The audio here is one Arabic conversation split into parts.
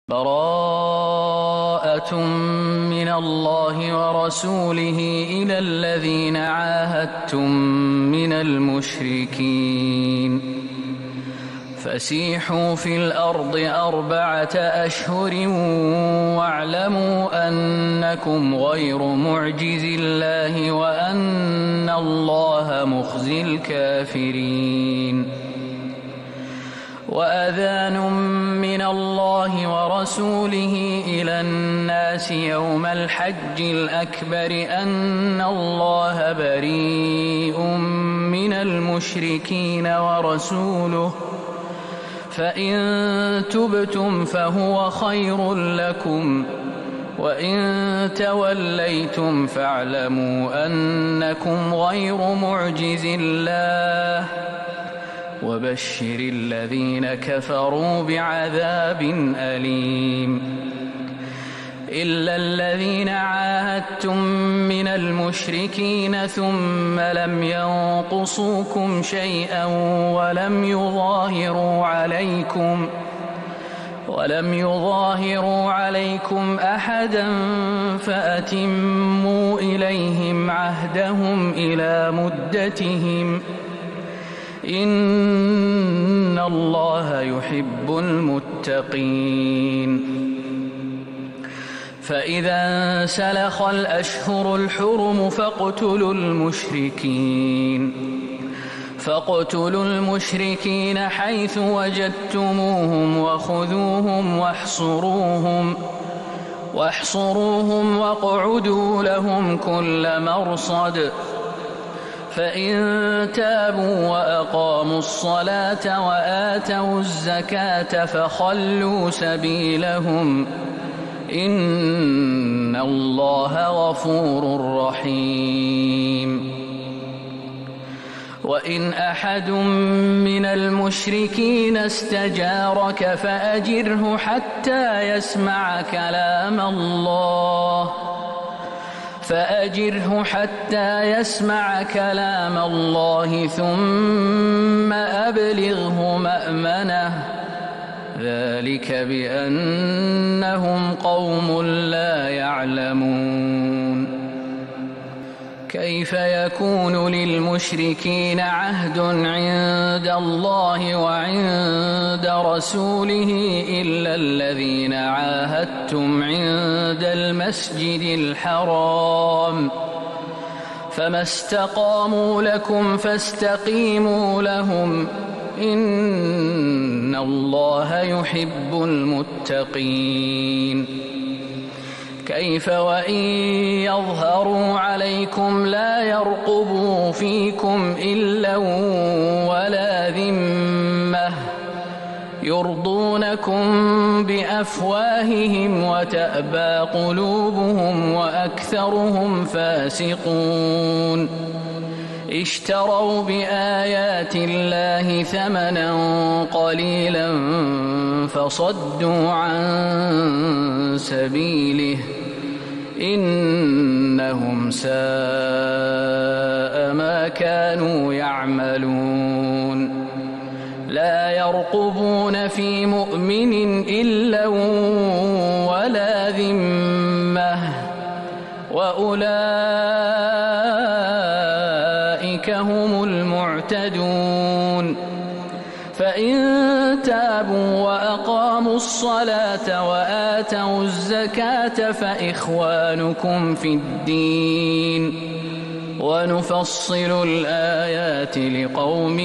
براءة من الله ورسوله إلى الذين عاهدتم من المشركين فسيحوا في الأرض 4 أشهر واعلموا أنكم غير معجز الله وأن الله مخزي الكافرين. وأذان من الله ورسوله إلى الناس يوم الحج الأكبر أن الله بريء من المشركين ورسوله فإن تبتم فهو خير لكم وإن توليتم فاعلموا أنكم غير معجز الله وبشر الذين كفروا بعذاب أليم. إلا الذين عاهدتم من المشركين ثم لم ينقصوكم شيئا ولم يظاهروا عليكم أحدا فأتموا إليهم عهدهم إلى مدتهم إن الله يحب المتقين. فإذا انسلخ الأشهر الحرم فاقتلوا المشركين حيث وجدتموهم وخذوهم واحصروهم واقعدوا لهم كل مرصد فإن تابوا وأقاموا الصلاة وآتوا الزكاة فخلوا سبيلهم إن الله غفور رحيم. وإن أحد من المشركين استجارك فأجره حتى يسمع كلام الله ثم أبلغه مأمنه ذلك بأنهم قوم لا يعلمون. كيف يكون للمشركين عهد عند الله وعند رسوله إلا الذين عاهدتم عند المسجد الحرام فما استقاموا لكم فاستقيموا لهم إن الله يحب المتقين. كيف وإن يظهروا عليكم لا يرقبوا فيكم إلا ولا ذمة يرضونكم بأفواههم وتأبى قلوبهم وأكثرهم فاسقون. اشتروا بآيات الله ثمنا قليلا فصدوا عن سبيله إنهم ساء ما كانوا يعملون. لا يرقبون في مؤمن إلا ولا ذمة وأولئك هم المعتدون. فإن تابوا وأقاموا الصلاة وآتوا الزكاة فإخوانكم في الدين ونفصل الآيات لقوم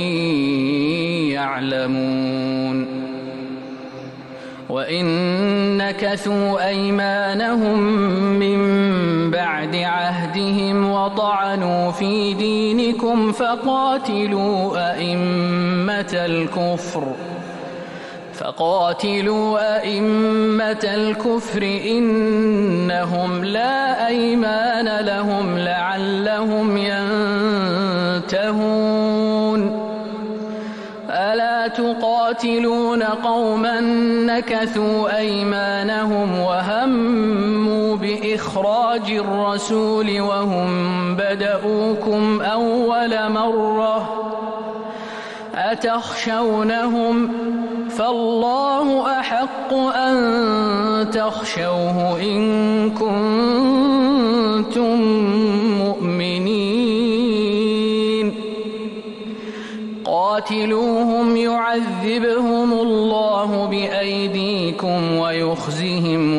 يعلمون. وإن نكثوا أيمانهم من بعد عهدهم وطعنوا في دينكم فقاتلوا أئمة الكفر إنهم لا أيمان لهم لعلهم ينتهون. ألا تقاتلون قوما نكثوا أيمانهم وهموا بإخراج الرسول وهم بدؤوكم أول مرة أتخشونهم فالله أحق أن تخشوه إن كنتم مؤمنين قاتلوهم يعذبهم الله بأيديكم ويخزهم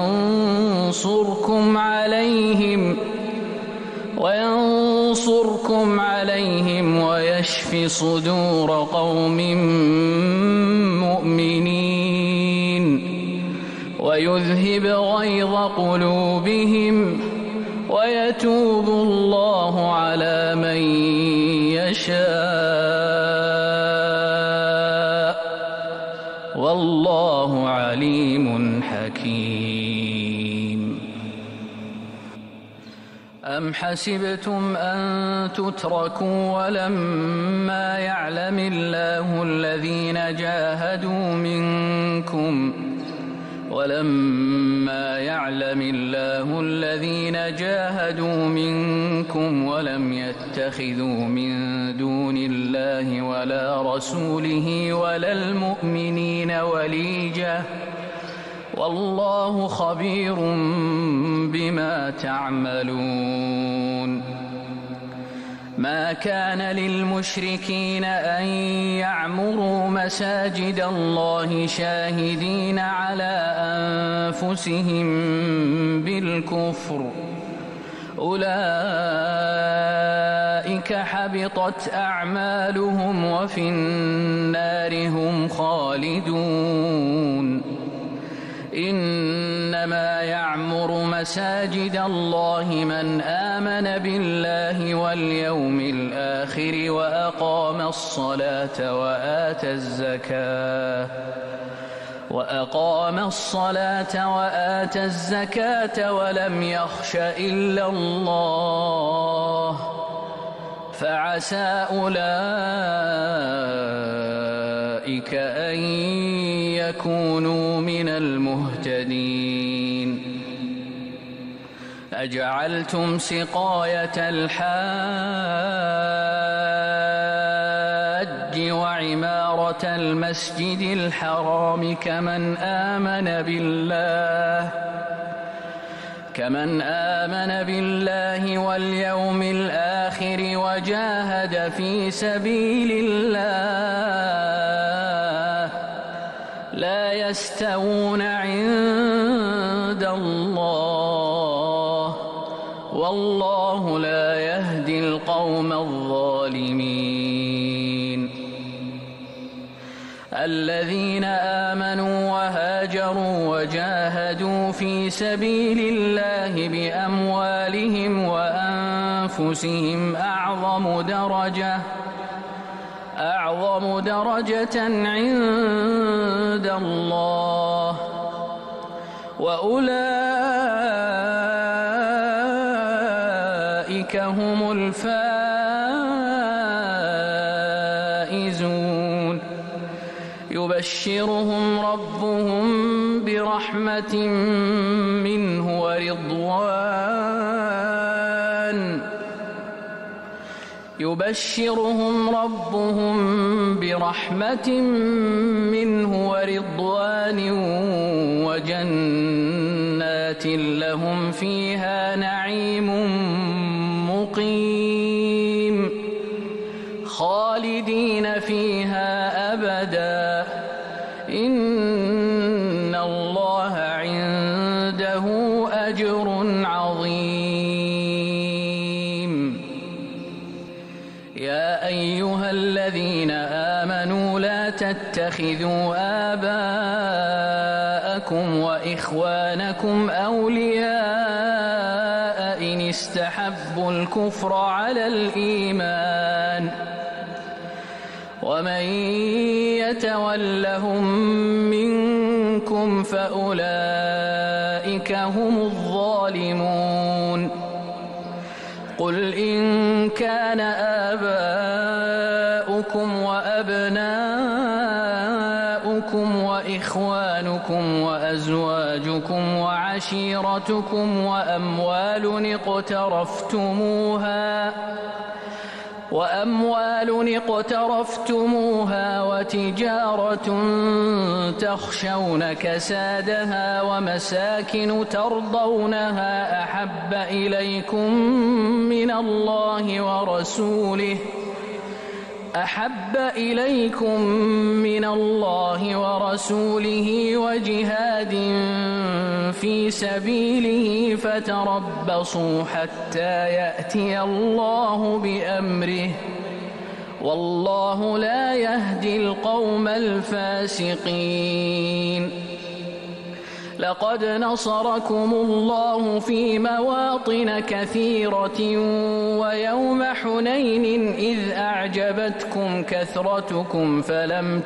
وينصركم عليهم ويشف صدور قوم مؤمنين ويذهب غيظ قلوبهم ويتوب الله على من يشاء والله عليم حكيم. أم حسبتم أن تتركوا ولما يعلم الله الذين جاهدوا منكم ولم يتخذوا من دون الله ولا رسوله ولا المؤمنين وليجة والله خبير بما تعملون. ما كان للمشركين أن يعمروا مساجد الله شاهدين على أنفسهم بالكفر أولئك حبطت أعمالهم وفي النار هم خالدون. إنما يعمر مساجد الله من آمن بالله واليوم الآخر وأقام الصلاة وآتى الزكاة ولم يخش إلا الله فعسى أولئك أن يكونوا من المهتدين. أجعلتم سقاية الحاج وعمارة المسجد الحرام كمن آمن بالله واليوم الآخر وجاهد في سبيل الله لا يستوون عند الله والله لا يهدي القوم الظالمين. الذين آمنوا وهاجروا وجاهدوا في سبيل الله بأموالهم وأنفسهم أعظم درجة عند الله وأولئك هم الفائزون. يبشرهم ربهم برحمة منه ورضوان وجنات لهم فيها نعيم مقيم خالدين فيها أبدا إن الله عنده أجر عظيم. يا أيها الذين آمنوا لا تتخذوا آباءكم وإخوانكم أولياء إن استحبوا الكفر على الإيمان ومن يتولهم منكم فأولئك هم الظالمون. قل إن كان آباؤكم وأبناؤكم وإخوانكم وأزواجكم وعشيرتكم وأموال اقترفتموها وتجارة تخشون كسادها ومساكن ترضونها أحب إليكم من الله ورسوله وجهاد في سبيله فتربصوا حتى يأتي الله بأمره والله لا يهدي القوم الفاسقين. لقد نصركم الله في مواطن كثيرة ويوم حنين إذ أعجبتكم كثرتكم فلم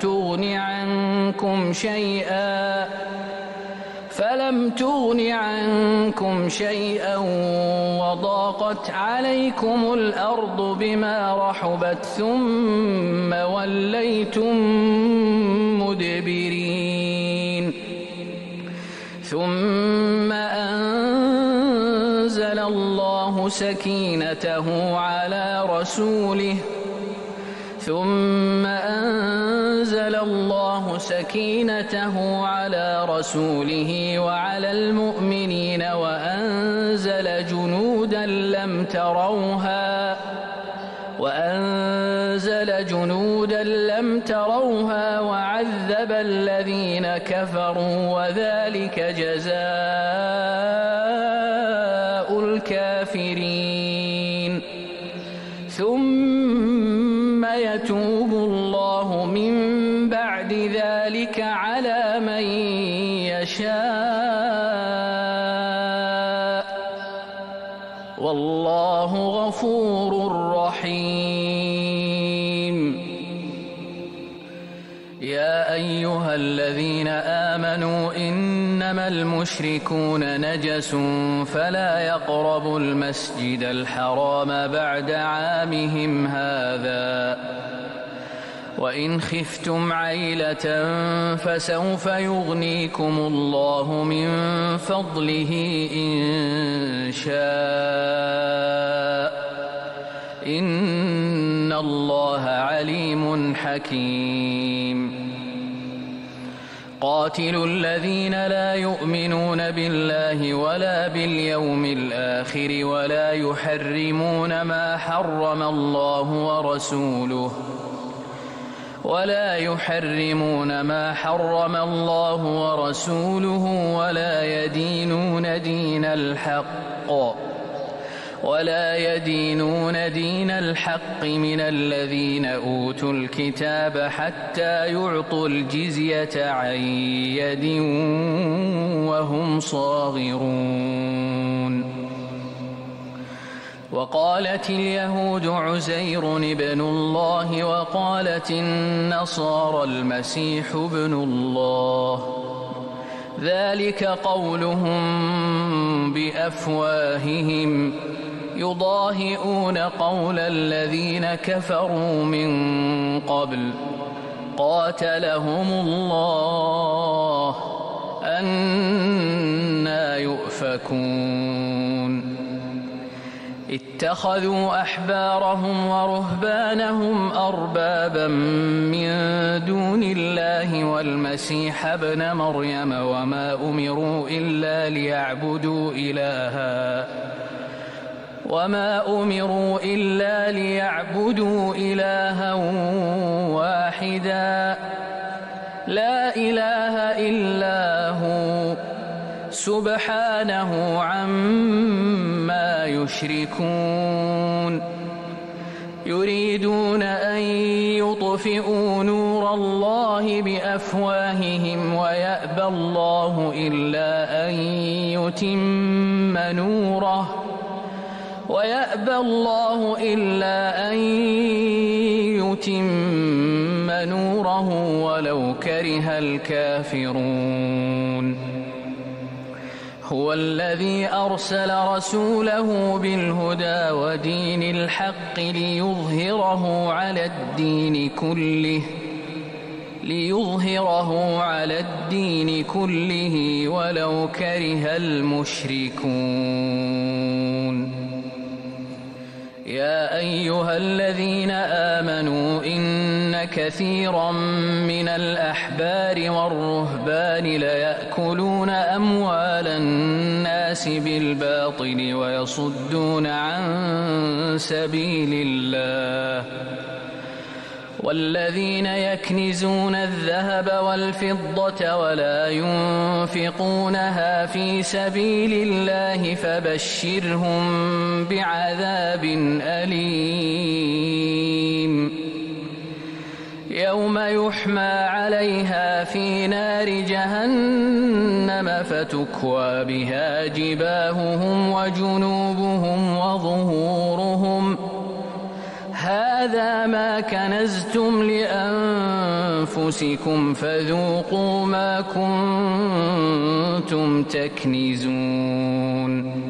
تغن عنكم شيئا وضاقت عليكم الأرض بما رحبت ثم وليتم مدبرين. ثم أنزل الله سكينته على رسوله وعلى المؤمنين وأنزل جنودا لم تروها وعذب الذين كفروا وذلك جزاء الكافرين. ثم يتوب الله من بعد ذلك على من يشاء والله غفور رحيم. يا أيها الذين آمنوا إنما المشركون نجس فلا يقربوا المسجد الحرام بعد عامهم هذا وإن خفتم عيلة فسوف يغنيكم الله من فضله إن شاء إن الله عليم حكيم. قاتلوا الذين لا يؤمنون بالله ولا باليوم الآخر ولا يحرمون ما حرم الله ورسوله ولا يدينون دين الحق من الذين أوتوا الكتاب حتى يعطوا الجزية عن يد وهم صاغرون. وقالت اليهود عزير ابن الله وقالت النصارى المسيح ابن الله ذلك قولهم بأفواههم يضاهئون قول الذين كفروا من قبل قاتلهم الله أنى يؤفكون. اتخذوا أحبارهم ورهبانهم أربابا من دون الله والمسيح ابن مريم وما أمروا إلا ليعبدوا إلها واحدا لا إله إلا هو سبحانه عما يشركون. يريدون أن يطفئوا نور الله بأفواههم ويأبى الله إلا أن يتم نوره ولو كره الكافرون. هو الذي أرسل رسوله بالهدى ودين الحق ليظهره على الدين كله ولو كره المشركون. يا أيها الذين آمنوا إن كثيرا من الأحبار والرهبان ليأكلون أموال الناس بالباطل ويصدون عن سبيل الله والذين يكنزون الذهب والفضة ولا ينفقونها في سبيل الله فبشرهم بعذاب أليم يوم يحمى عليها في نار جهنم فتكوى بها جباههم وجنوبهم وظهورهم هذا ما كنزتم لأنفسكم فذوقوا ما كنتم تكنزون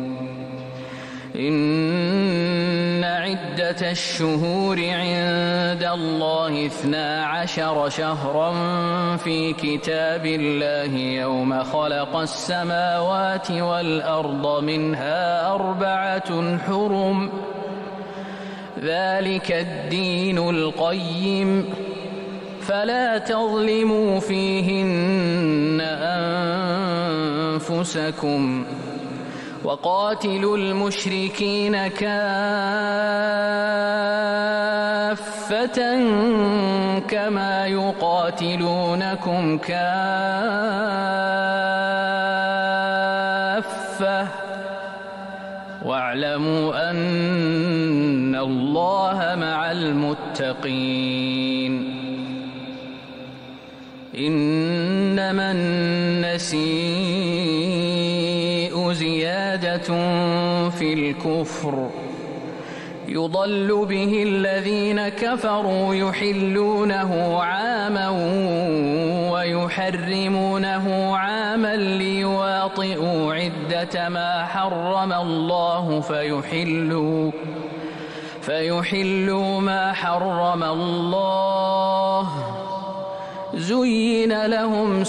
إن عدة الشهور عند الله 12 شهرا في كتاب الله يوم خلق السماوات والأرض منها 4 حرم ذلك الدين القيم فلا تظلموا فيهن أنفسكم وقاتلوا المشركين كافة كما يقاتلونكم كافة واعلموا أن الله مع المتقين إنما النسيء زيادة في الكفر يضل به الذين كفروا يحلونه عاما ويحرمونه عاما ليواطئوا عدة ما حرم الله فيحلوا ما حرم الله زين لهم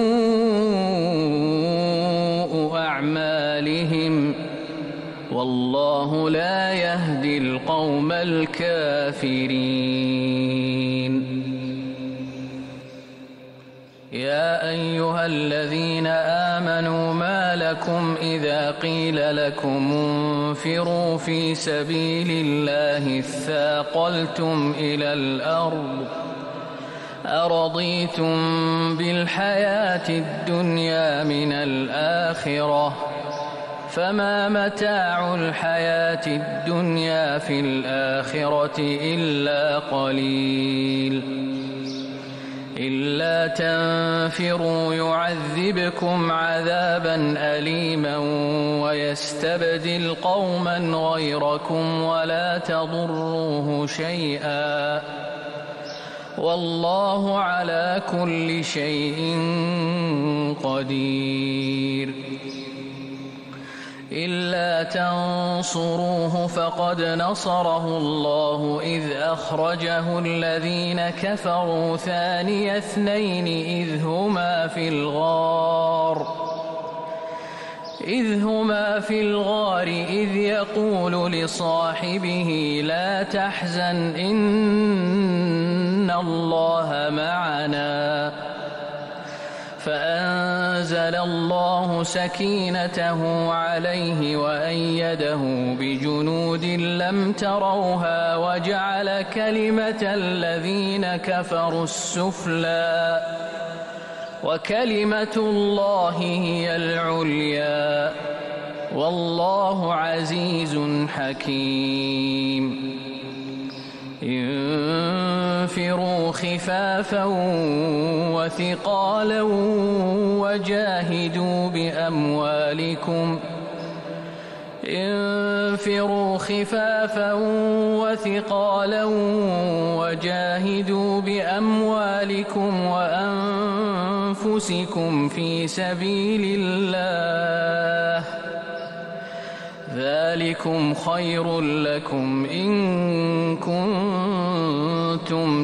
سوء أعمالهم والله لا يهدي القوم الكافرين يا أيها الذين آمنوا ما لكم إذا قيل لكم انفروا في سبيل الله اثاقلتم إلى الأرض أرضيتم بالحياة الدنيا من الآخرة فما متاع الحياة الدنيا في الآخرة إلا قليل إلا تنفروا يعذبكم عذابا أليما ويستبدل قوما غيركم ولا تضروه شيئا والله على كل شيء قدير إلا تنصروه فقد نصره الله إذ أخرجه الذين كفروا ثاني اثنين إذ هما في الغار إذ يقول لصاحبه لا تحزن إن الله معنا فأنزل الله سكينته عليه وأيده بجنود لم تروها وجعل كلمة الذين كفروا السفلى وكلمة الله هي العليا والله عزيز حكيم انفروا خفافا وثقالا وجاهدوا بأموالكم انفروا خفافا وثقالا وجاهدوا بأموالكم وأنفسكم في سبيل الله ذلكم خير لكم إن كنتم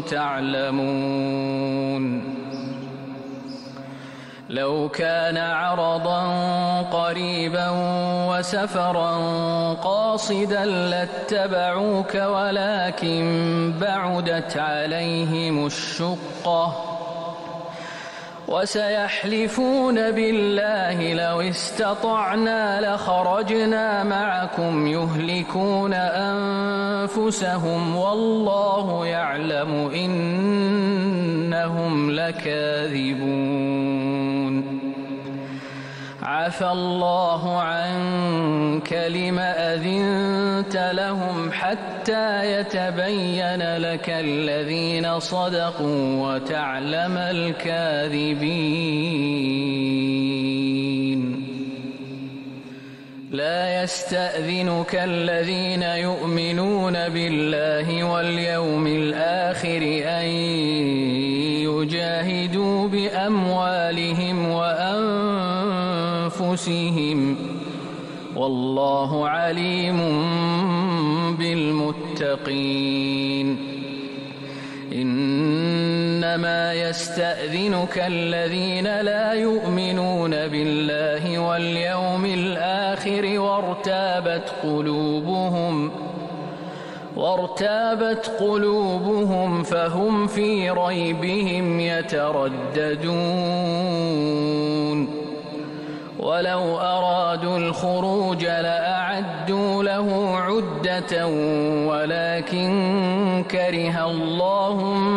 تعلمون لو كان عرضا قريبا وسفرا قاصدا لاتبعوك ولكن بعدت عليهم الشقة وسيحلفون بالله لو استطعنا لخرجنا معكم يهلكون أنفسهم والله يعلم إنهم لكاذبون. عفى الله عنك لم أذنت لهم حتى يتبين لك الذين صدقوا وتعلم الكاذبين. لا يستأذنك الذين يؤمنون بالله واليوم الآخر أن يجاهدوا بأموالهم وأنفسهم والله عليم بالمتقين. إنما يستأذنك الذين لا يؤمنون بالله واليوم الآخر وارتابت قلوبهم فهم في ريبهم يترددون. ولو أرادوا الخروج لأعدوا له عدة ولكن كره الله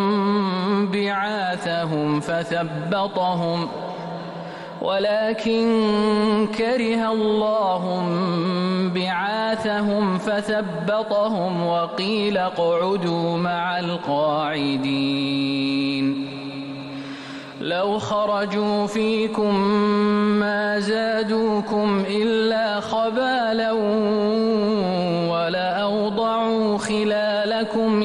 بعاثهم فثبطهم وقيل اقعدوا مع القاعدين. لو خرجوا فيكم ما زادوكم إلا خبالا ولأوضعوا خلالكم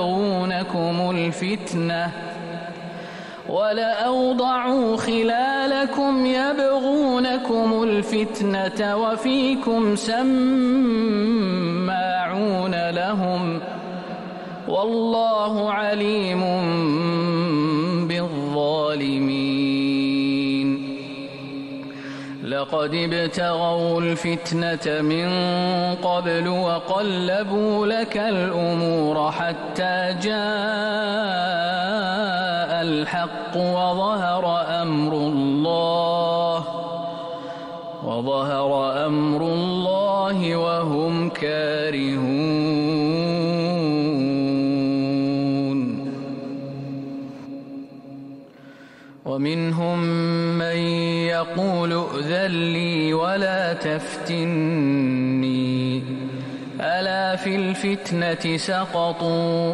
يبغونكم الفتنة وفيكم سماعون لهم والله عليم بالظالمين. لقد ابتغوا الفتنة من قبل وقلبوا لك الأمور حتى جاء الحق وظهر أمر الله وهم كارهون. ومنهم من يقول ائذن لي ولا تفتني ألا في الفتنة سقطوا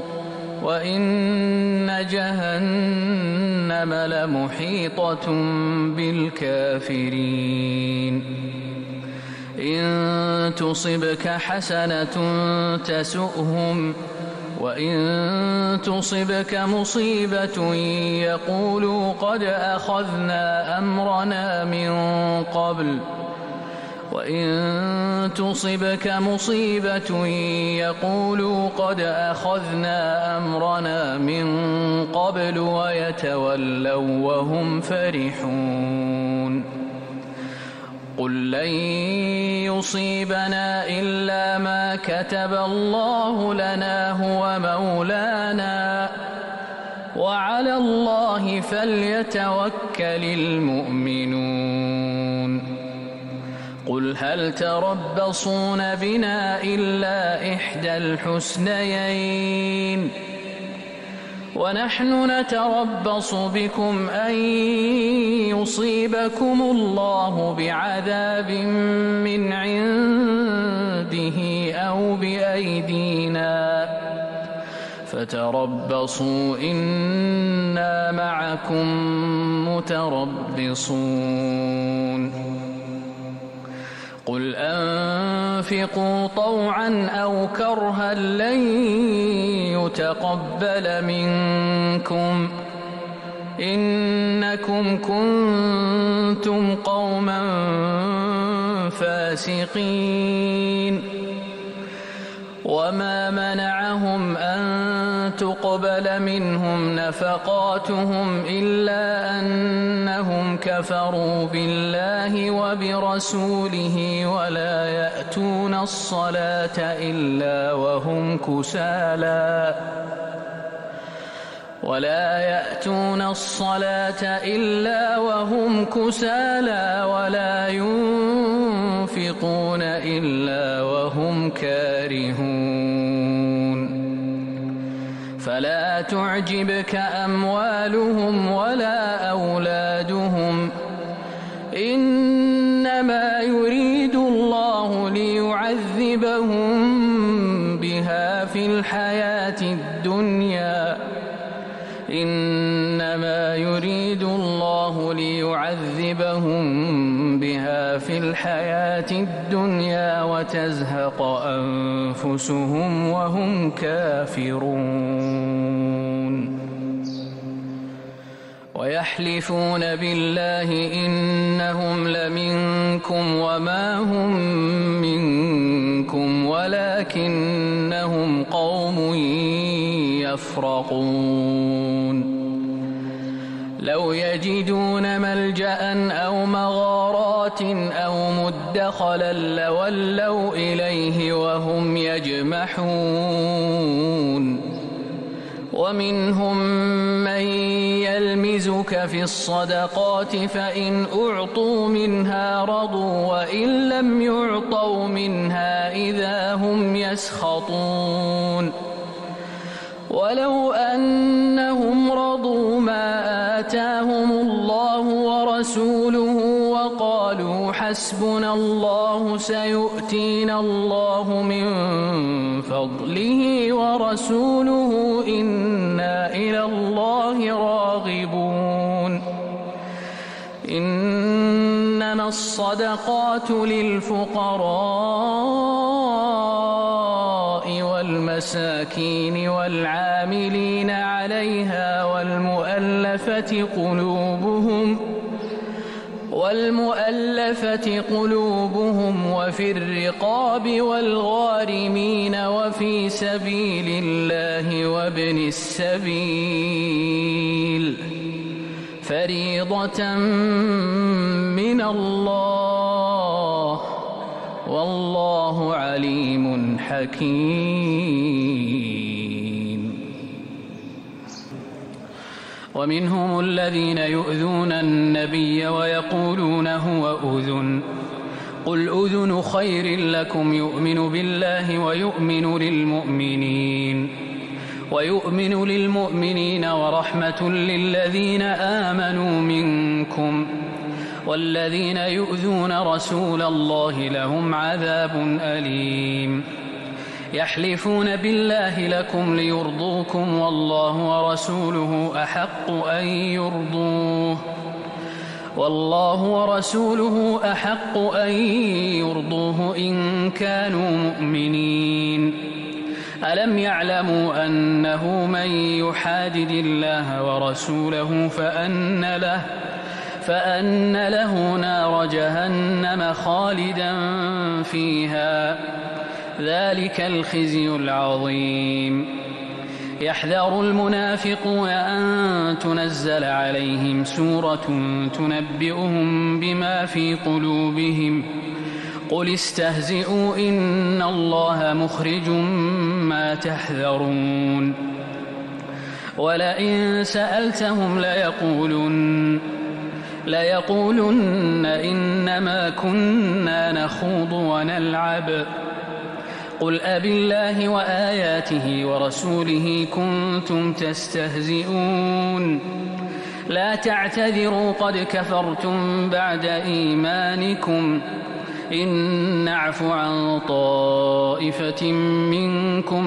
وإن جهنم لمحيطة بالكافرين. إن تصبك حسنة تسؤهم وإن تصبك مصيبة يقولوا قد أخذنا أمرنا من قبل ويتولوا وهم فرحون. قل لن يصيبنا إلا ما كتب الله لنا هو مولانا وعلى الله فليتوكل المؤمنون. قل هل تربصون بنا إلا إحدى الحسنيين ونحن نتربص بكم أن يصيبكم الله بعذاب من عنده أو بأيدينا فتربصوا إنا معكم متربصون. قل أنفقوا طوعا أو كرها لن يتقبل منكم إنكم كنتم قوما فاسقين. وما منعهم أن تقبل منهم نفقاتهم إلا أنهم كفروا بالله وبرسوله ولا يأتون الصلاة إلا وهم كسالى ولا ينفقون إلا وهم كارهون فلا تعجبك أموالهم ولا أولادهم إنما يريد الله ليعذبهم بها في الحياة الدنيا وتزهق أنفسهم وهم كافرون ويحلفون بالله إنهم لمنكم وما هم منكم ولكنهم قوم يفرقون لو يجدون ملجأ أو مغارات أو مدخلا لولوا إليه وهم يجمحون ومنهم من يلمزك في الصدقات فإن أعطوا منها رضوا وإن لم يعطوا منها إذا هم يسخطون ولو أنهم رضوا ما آتاهم الله ورسوله وقالوا حسبنا الله سيؤتينا الله من فضله ورسوله إنا إلى الله راغبون إنما الصدقات للفقراء والمساكين والعاملين عليها والمؤلفة قلوبهم وفي الرقاب والغارمين وفي سبيل الله وابن السبيل فريضة من الله والله عليم حكيم ومنهم الذين يؤذون النبي ويقولون هو أذن قل أذن خير لكم يؤمن بالله ويؤمن للمؤمنين ورحمة للذين آمنوا منكم والذين يؤذون رسول الله لهم عذاب أليم يحلفون بالله لكم ليرضوكم والله ورسوله أحق أن يرضوه إن كانوا مؤمنين ألم يعلموا أنه من يحادد الله ورسوله فأن له نار جهنم خالدا فيها ذلك الخزي العظيم يحذر المنافقون أن تنزل عليهم سورة تنبئهم بما في قلوبهم قل استهزئوا إن الله مخرج ما تحذرون ولئن سألتهم ليقولن إنما كنا نخوض ونلعب قل أبالله وآياته ورسوله كنتم تستهزئون لا تعتذروا قد كفرتم بعد إيمانكم إن نعف عن طائفة منكم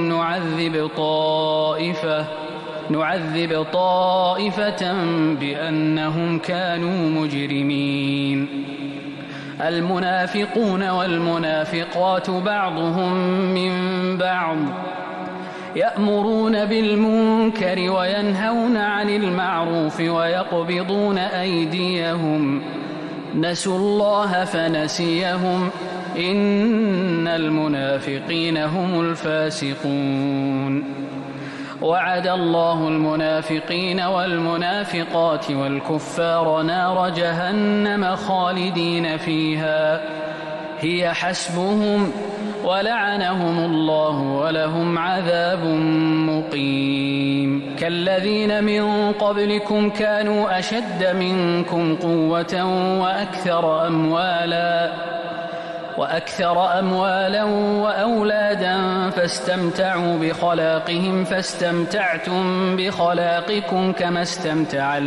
نعذب طائفة بأنهم كانوا مجرمين المنافقون والمنافقات بعضهم من بعض يأمرون بالمنكر وينهون عن المعروف ويقبضون أيديهم نسوا الله فنسيهم إن المنافقين هم الفاسقون وعد الله المنافقين والمنافقات والكفار نار جهنم خالدين فيها هي حسبهم ولعنهم الله ولهم عذاب مقيم كالذين من قبلكم كانوا أشد منكم قوة وأكثر أموالا وأولادا فاستمتعوا بخلاقهم فاستمتعتم بخلاقكم كما استمتع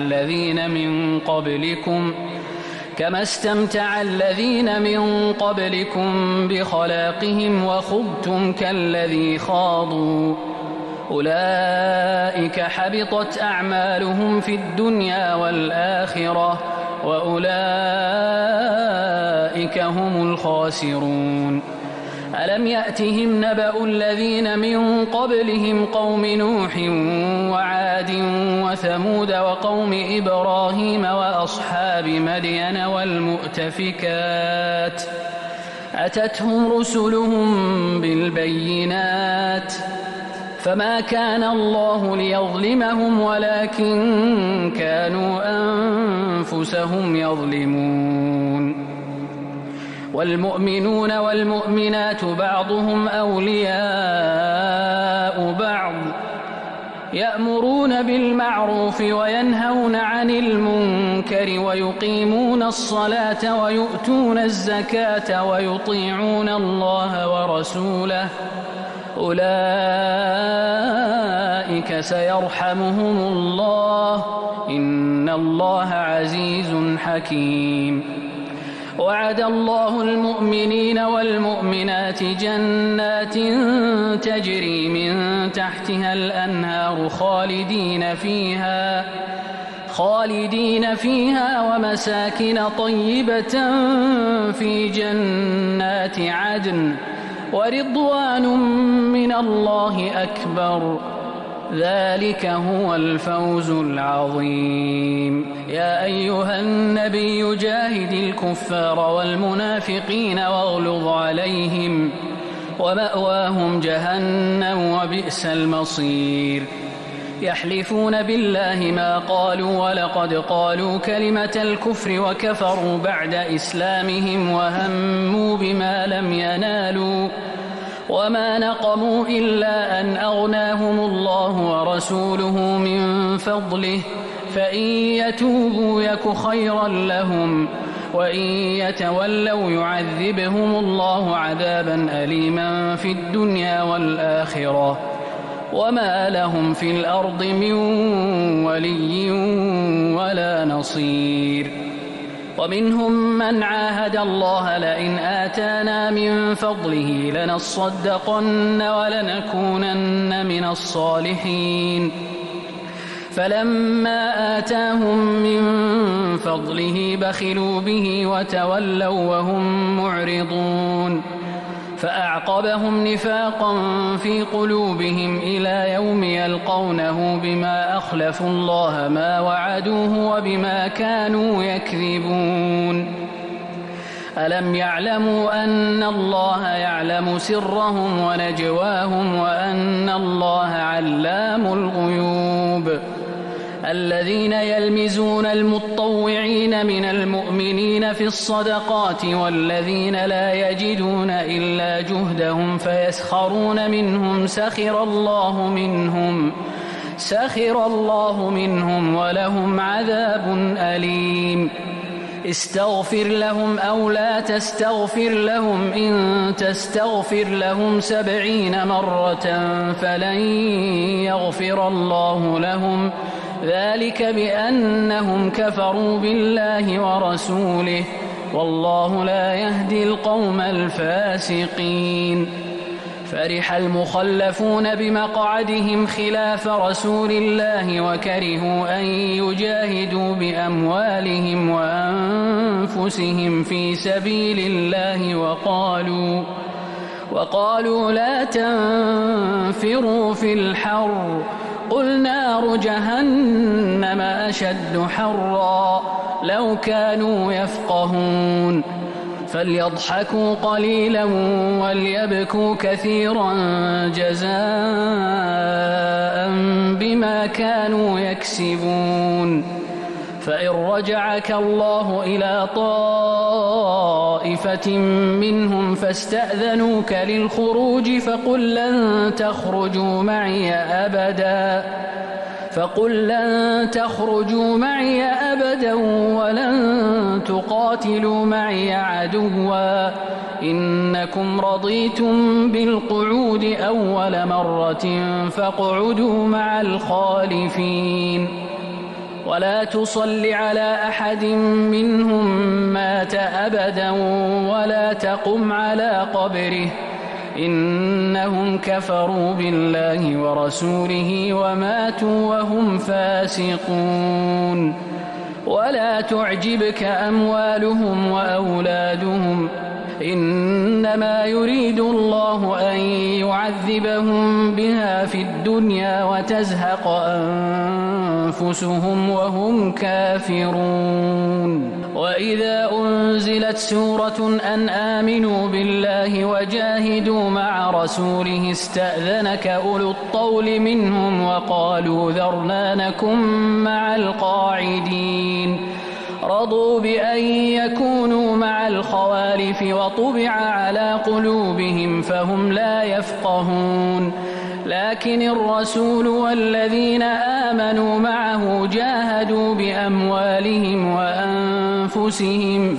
الذين من قبلكم بخلاقهم وخضتم كالذي خاضوا أولئك حبطت أعمالهم في الدنيا والآخرة وأولئك هم الخاسرون ألم يأتهم نبأ الذين من قبلهم قوم نوح وعاد وثمود وقوم إبراهيم وأصحاب مدين والمؤتفكات أتتهم رسلهم بالبينات فما كان الله ليظلمهم ولكن كانوا أنفسهم يظلمون والمؤمنون والمؤمنات بعضهم أولياء بعض يأمرون بالمعروف وينهون عن المنكر ويقيمون الصلاة ويؤتون الزكاة ويطيعون الله ورسوله أولئك سيرحمهم الله إن الله عزيز حكيم وعد الله المؤمنين والمؤمنات جنات تجري من تحتها الأنهار خالدين فيها ومساكن طيبة في جنات عدن ورضوان من الله أكبر ذلك هو الفوز العظيم يا أيها النبي جاهد الكفار والمنافقين واغلظ عليهم ومأواهم جهنم وبئس المصير يحلفون بالله ما قالوا ولقد قالوا كلمة الكفر وكفروا بعد إسلامهم وهموا بما لم ينالوا وما نقموا إلا أن أغناهم الله ورسوله من فضله فإن يتوبوا يك خيرا لهم وإن يتولوا يعذبهم الله عذابا أليما في الدنيا والآخرة وما لهم في الأرض من ولي ولا نصير ومنهم من عاهد الله لئن آتانا من فضله لنصدقن ولنكونن من الصالحين فلما آتاهم من فضله بخلوا به وتولوا وهم معرضون فأعقبهم نفاقا في قلوبهم إلى يوم يلقونه بما أخلفوا الله ما وعدوه وبما كانوا يكذبون ألم يعلموا أن الله يعلم سرهم ونجواهم وأن الله علام الغيوب الذين يلمزون المطوعين من المؤمنين في الصدقات والذين لا يجدون إلا جهدهم فيسخرون منهم سخر الله منهم ولهم عذاب أليم استغفر لهم أو لا تستغفر لهم إن تستغفر لهم 70 مرة فلن يغفر الله لهم ذلك بأنهم كفروا بالله ورسوله والله لا يهدي القوم الفاسقين فرح المخلفون بمقعدهم خلاف رسول الله وكرهوا أن يجاهدوا بأموالهم وأنفسهم في سبيل الله وقالوا لا تنفروا في الحر قل نار جهنم أشد حرا لو كانوا يفقهون فليضحكوا قليلا وليبكوا كثيرا جزاء بما كانوا يكسبون. فإن رجعك الله إلى طائفة منهم فاستأذنوك للخروج فقل لن تخرجوا معي أبدا ولن تقاتلوا معي عدوا إنكم رضيتم بالقعود أول مرة فاقعدوا مع الخالفين ولا تصل على أحد منهم مات أبدا ولا تقم على قبره إنهم كفروا بالله ورسوله وماتوا وهم فاسقون. ولا تعجبك أموالهم وأولادهم إنما يريد الله أن يعذبهم بها في الدنيا وتزهق أنفسهم وهم كافرون. وإذا أنزلت سورة أن آمنوا بالله وجاهدوا مع رسوله استأذنك أولو الطول منهم وقالوا ذرنا نكن مع القاعدين رضوا بأن يكونوا مع الخوالف وطبع على قلوبهم فهم لا يفقهون. لكن الرسول والذين آمنوا معه جاهدوا بأموالهم وأنفسهم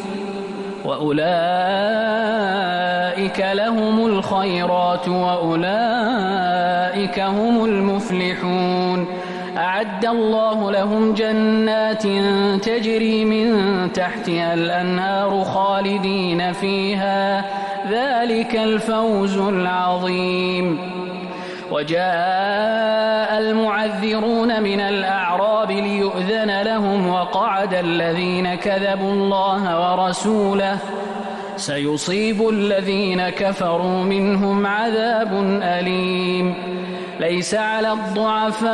وأولئك لهم الخيرات وأولئك هم المفلحون. أعد الله لهم جنات تجري من تحتها الأنهار خالدين فيها ذلك الفوز العظيم. وجاء المعذرون من الأعراب ليؤذن لهم وقعد الذين كذبوا الله ورسوله سيصيب الذين كفروا منهم عذاب أليم. ليس على الضعفاء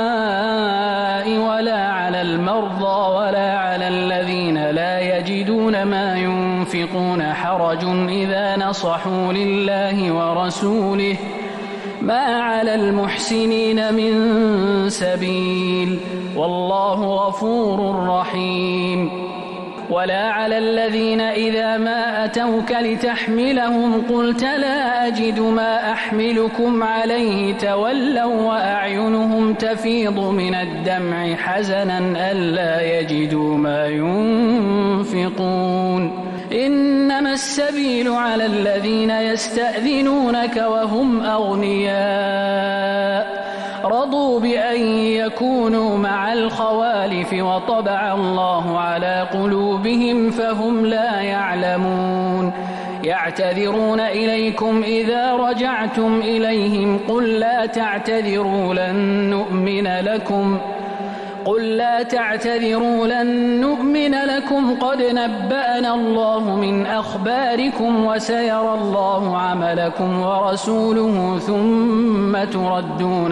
ولا على المرضى ولا على الذين لا يجدون ما ينفقون حرج إذا نصحوا لله ورسوله ما على المحسنين من سبيل والله غفور رحيم. ولا على الذين إذا ما أتوك لتحملهم قلت لا أجد ما أحملكم عليه تولوا وأعينهم تفيض من الدمع حزنا ألا يجدوا ما ينفقون. إنما السبيل على الذين يستأذنونك وهم أغنياء رضوا بأن يكونوا مع الخوالف وطبع الله على قلوبهم فهم لا يعلمون. يعتذرون إليكم إذا رجعتم إليهم قل لا تعتذروا لن نؤمن لكم قد نبأنا الله من أخباركم وسيرى الله عملكم ورسوله ثم تردون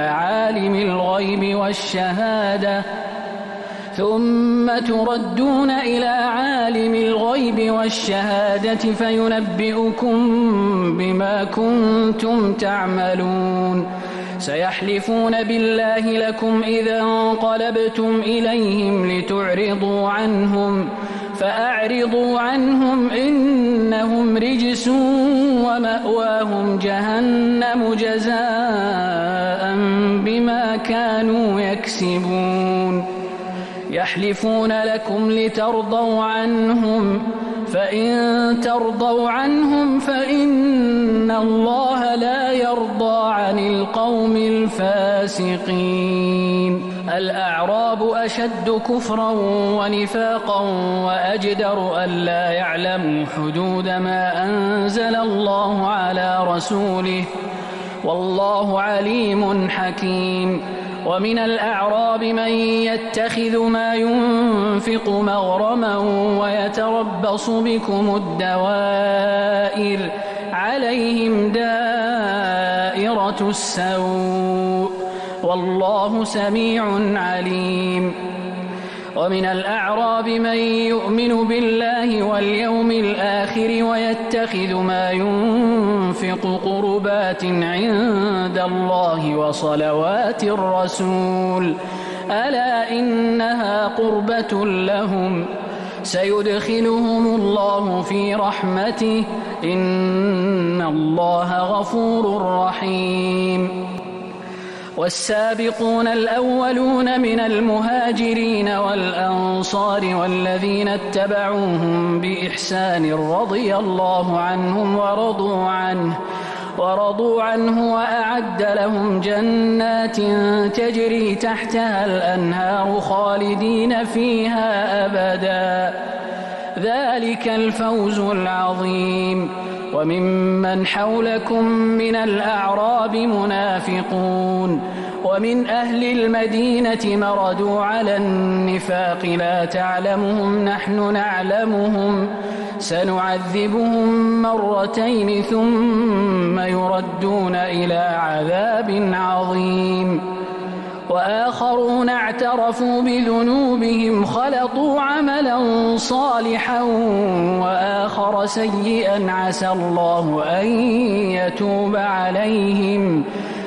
إلى عالم الغيب والشهادة فينبئكم بما كنتم تعملون. سيحلفون بالله لكم إذا انقلبتم إليهم لتعرضوا عنهم فأعرضوا عنهم إنهم رجس ومأواهم جهنم جزاء بما كانوا يكسبون. يحلفون لكم لترضوا عنهم فإن ترضوا عنهم فإن الله لا يرضى عن القوم الفاسقين. الأعراب أشد كفرا ونفاقا وأجدر ألا يعلموا حدود ما أنزل الله على رسوله والله عليم حكيم. ومن الأعراب من يتخذ ما ينفق مغرما ويتربص بكم الدوائر عليهم دائرة السوء والله سميع عليم. ومن الأعراب من يؤمن بالله واليوم الآخر ويتخذ ما ينفق قربات عند الله وصلوات الرسول ألا إنها قربة لهم سيدخلهم الله في رحمته إن الله غفور رحيم. والسابقون الأولون من المهاجرين والأنصار والذين اتبعوهم بإحسان رضي الله عنهم ورضوا عنه وأعد لهم جنات تجري تحتها الأنهار خالدين فيها أبدا ذلك الفوز العظيم. وممن حولكم من الأعراب منافقون ومن أهل المدينة مردوا على النفاق لا تعلمهم نحن نعلمهم سنعذبهم مرتين ثم يردون إلى عذاب عظيم. وآخرون اعترفوا بذنوبهم خلطوا عملا صالحا وآخر سيئا عسى الله أن يتوب عليهم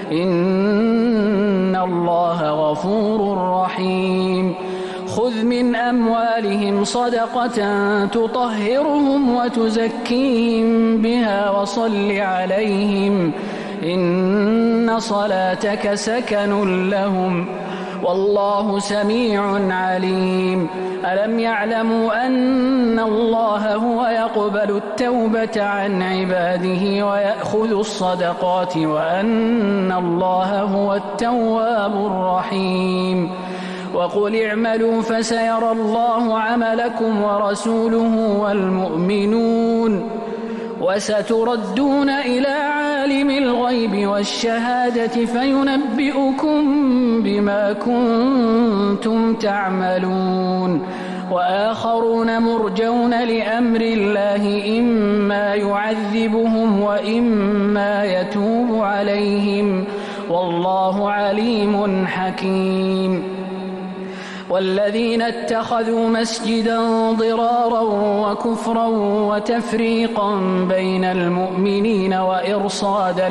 إن الله غفور رحيم. خذ من أموالهم صدقة تطهرهم وتزكيهم بها وصل عليهم إن صلاتك سكن لهم والله سميع عليم. ألم يعلموا أن الله هو يقبل التوبة عن عباده ويأخذ الصدقات وأن الله هو التواب الرحيم. وقل اعملوا فسيرى الله عملكم ورسوله والمؤمنون وستردون إلى عالم الغيب والشهادة فينبئكم بما كنتم تعملون. وآخرون مرجون لأمر الله إما يعذبهم وإما يتوب عليهم والله عليم حكيم. والذين اتخذوا مسجدا ضرارا وكفرا وتفريقا بين المؤمنين وإرصادا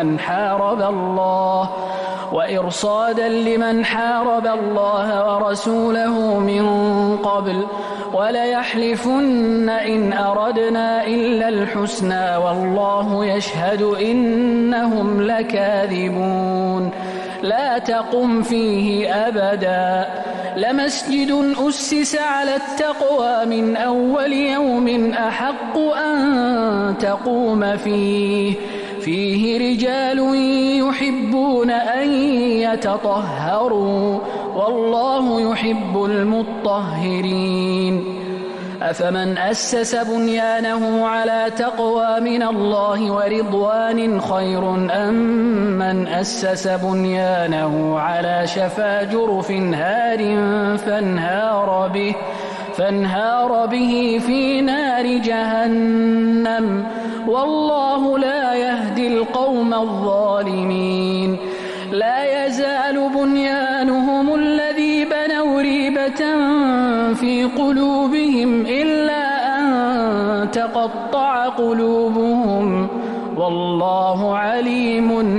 لمن حارب الله ورسوله من قبل وليحلفن إن أردنا إلا الحسنى والله يشهد إنهم لكاذبون. لا تقم فيه أبدا لمسجد أسس على التقوى من أول يوم أحق أن تقوم فيه رجال يحبون أن يتطهروا والله يحب المطهرين. أفمن أسس بنيانه على تقوى من الله ورضوان خير أم من أسس بنيانه على شفا جرف هار فانهار به في نار جهنم والله لا يهدي القوم الظالمين. لا يزال بنيانهم الذي بنوا ريبة في قلوبهم إلا أن تقطع قلوبهم والله عليم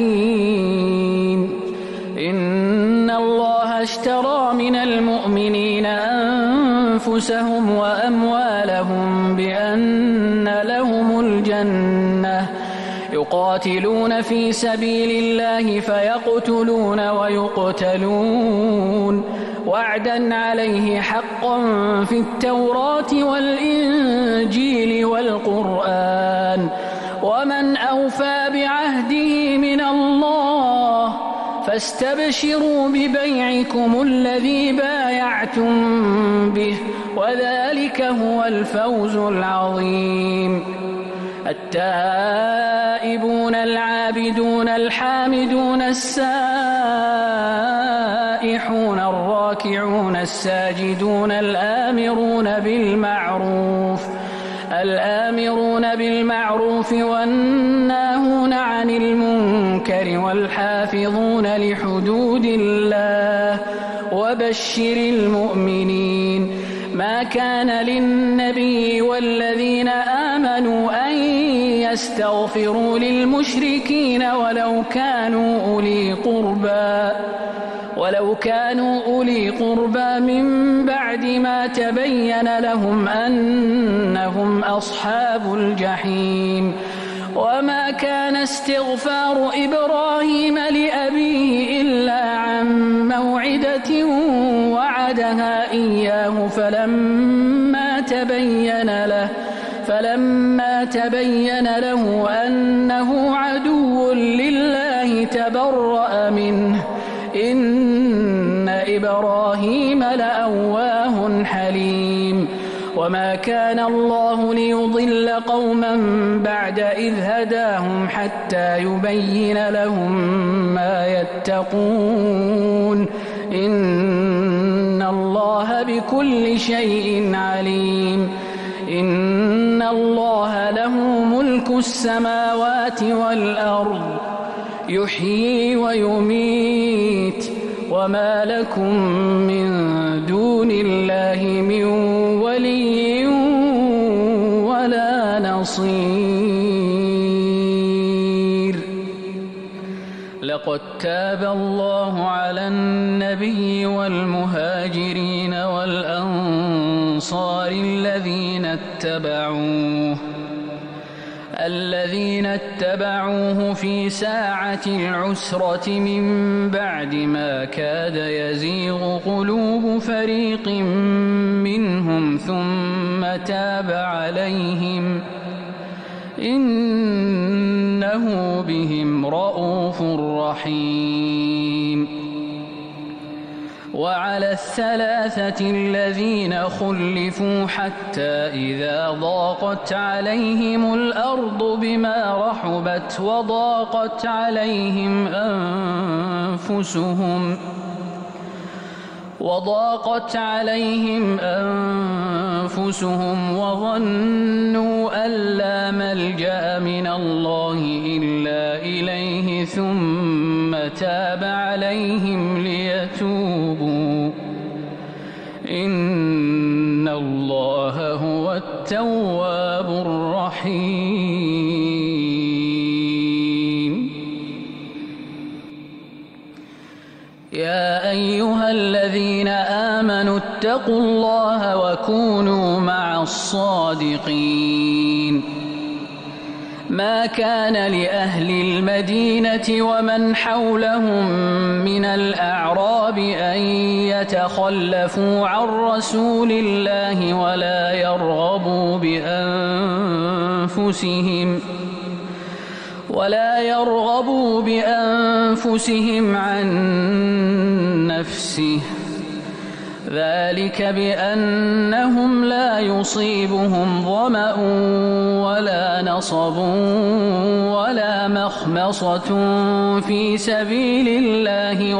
حكيم. إن الله اشترى من المؤمنين أنفسهم وأموالهم بأن لهم الجنة يقاتلون في سبيل الله فيقتلون ويقتلون وعدا عليه حقا في التوراة والإنجيل والقرآن ومن أوفى بعهده من الله فاستبشروا ببيعكم الذي بايعتم به وذلك هو الفوز العظيم. التائبون العابدون الحامدون السائحون الراكعون الساجدون الآمرون بالمعروف والناهون عن المنكر والحافظون لحدود الله وبشر المؤمنين ما كان للنبي والذين آمنوا أن يستغفروا للمشركين ولو كانوا أولي قربى من بعد ما تبين لهم أنهم أصحاب الجحيم وما كان استغفار إبراهيم لأبيه إلا عن موعدة وعدها إياه فلما تبين له أنه عدو لله تبرأ منه إن إبراهيم لأواه حليم وما كان الله ليضل قوما بعد إذ هداهم حتى يبين لهم ما يتقون إن الله بكل شيء عليم إن الله له ملك السماوات والأرض يحيي ويميت وما لكم من دون الله من ولي ولا نصير لقد تاب الله على النبي والمهاجرين والأنصار الذين اتبعوه في ساعة العسرة من بعد ما كاد يزيغ قلوب فريق منهم ثم تاب عليهم إنه بهم رءوف رحيم وعلى الثلاثة الذين خلفوا حتى إذا ضاقت عليهم الأرض بما رحبت وضاقت عليهم أنفسهم وظنوا أن لا ملجأ من الله إلا إليه ثم تاب عليهم ليتوبوا إن الله هو التواب الرحيم يا أيها الذين آمنوا اتقوا الله وكونوا مع الصادقين ما كان لأهل المدينة ومن حولهم من الأعراب أن يتخلفوا عن رسول الله ولا يرغبوا بأنفسهم عن نفسه ذلك بأنهم لا يصيبهم ظمأ ولا نصب ولا مخمصة في سبيل الله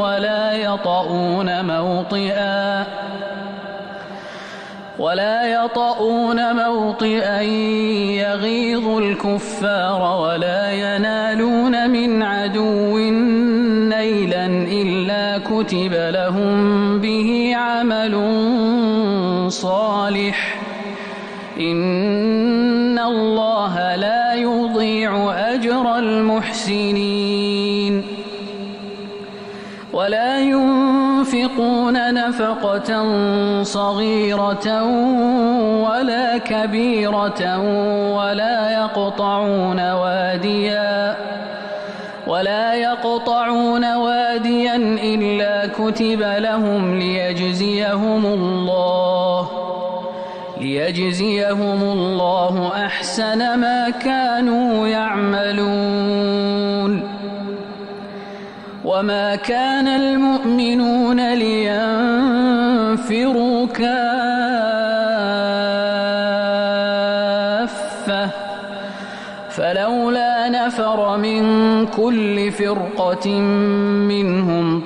ولا يطؤون موطئا يغيظ الكفار ولا ينالون من عدو نيلا إلا كتب لهم به عمل صالح إن الله لا يضيع أجر المحسنين ولا ينفقون نفقة صغيرة ولا كبيرة ولا يقطعون واديا إلا كتب لهم ليجزيهم الله أحسن ما كانوا يعملون وما كان المؤمنون لينفروا كافة فلولا نفر من كل فرقة منهم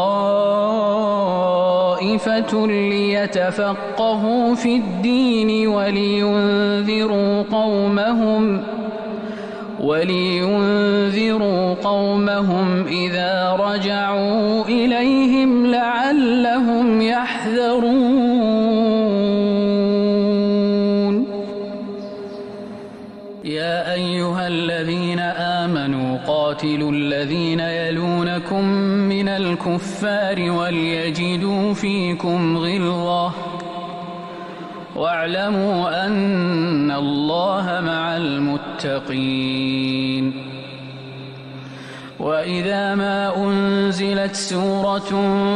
طائفة ليتفقهوا في الدين ولينذروا قومهم إذا رجعوا إليهم لعلهم يحذرون يا أيها الذين آمنوا قاتلوا الذين يلونكم من الكفار وليجدوا فيكم غلظة واعلموا أن الله مع المتقين وإذا ما أنزلت سورة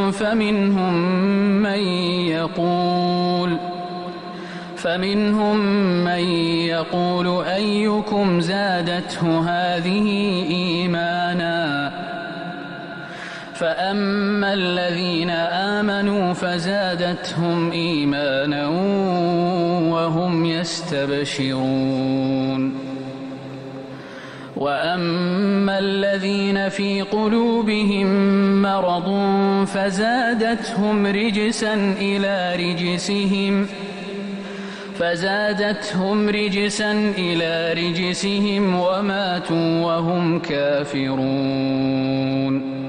فمنهم من يقول أيكم زادته هذه إيمانا فأما الذين آمنوا فزادتهم إيمانا وهم يستبشرون وأما الذين في قلوبهم مرض فزادتهم رجسا إلى رجسهم وماتوا وهم كافرون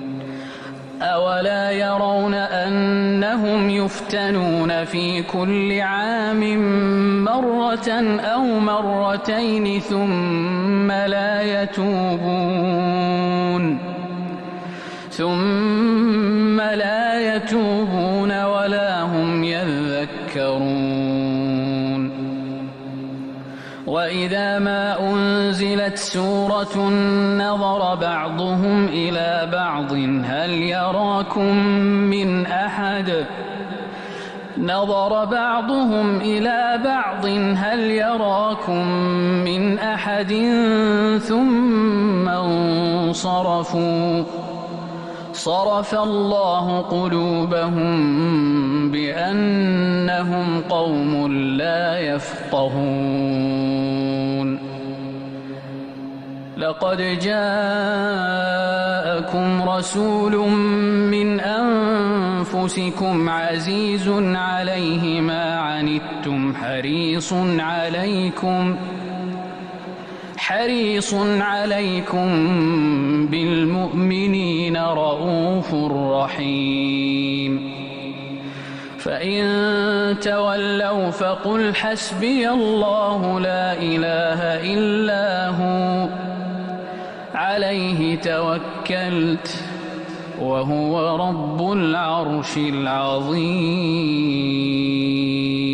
أولا يرون أنهم يفتنون في كل عام مرة أو مرتين ثم لا يتوبون ولا هم يذكرون وإذا ما أنزلت سورة نظر بعضهم إلى بعض هل يراكم من أحد ثم انصرفوا صرف الله قلوبهم بأنهم قوم لا يفقهون لقد جاءكم رسول من أنفسكم عزيز عليه ما عنتم حريص عليكم بالمؤمنين رؤوف رحيم فإن تولوا فقل حسبي الله لا إله إلا هو عليه توكلت وهو رب العرش العظيم